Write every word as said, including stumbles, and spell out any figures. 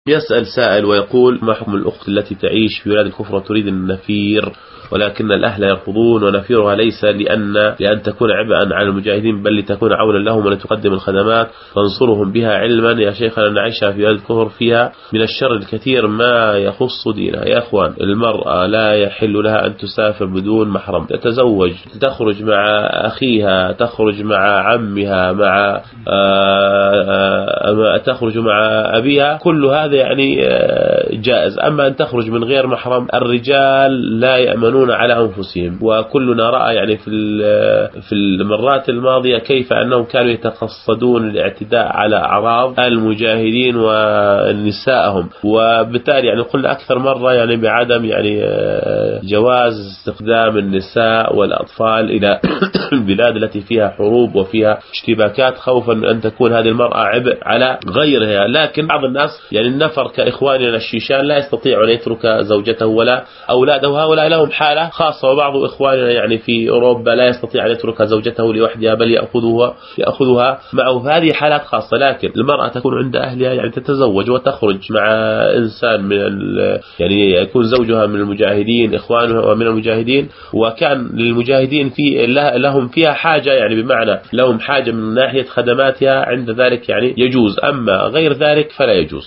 يسأل سائل ويقول: ما حكم الأخت التي تعيش في بلاد الكفر وتريد النفير ولكن الأهل يرفضون، ونفيرها ليس لأن لأن تكون عبئا على المجاهدين بل لتكون عونا لهم ولتقدم الخدمات تنصرهم بها علما؟ يا شيخنا نعيشها في بلاد الكفر فيها من الشر الكثير ما يخص دينها. يا أخوان، المرأة لا يحل لها أن تسافر بدون محرم، تتزوج، تخرج مع أخيها، تخرج مع عمها، مع آآ آآ تخرج مع أبيها، كل هذا يعني جائز. أما أن تخرج من غير محرم، الرجال لا يأمنون على أنفسهم، وكلنا رأى يعني في في المرات الماضية كيف أنهم كانوا يتقصدون الاعتداء على أعراض المجاهدين ونسائهم، وبالتالي يعني قلنا أكثر مرة يعني بعدم يعني جواز استخدام النساء والأطفال إلى البلاد التي فيها حروب وفيها اشتباكات، خوفا من أن تكون هذه المرأة عبء على غيرها. لكن بعض الناس يعني النفر كإخواننا الشيشان لا يستطيع أن يترك زوجته ولا أولاده، هؤلاء لهم حالة خاصة. وبعض إخواننا يعني في أوروبا لا يستطيع أن يترك زوجته لوحدها بل يأخذها يأخذها معه، هذه حالات خاصة. لكن المرأة تكون عند أهلها يعني تتزوج وتخرج مع إنسان من يعني يكون زوجها من المجاهدين، إخوانها من المجاهدين، وكان للمجاهدين في لهم فيها حاجة، يعني بمعنى لهم حاجة من ناحية خدماتها، عند ذلك يعني يجوز. أما غير ذلك فلا يجوز.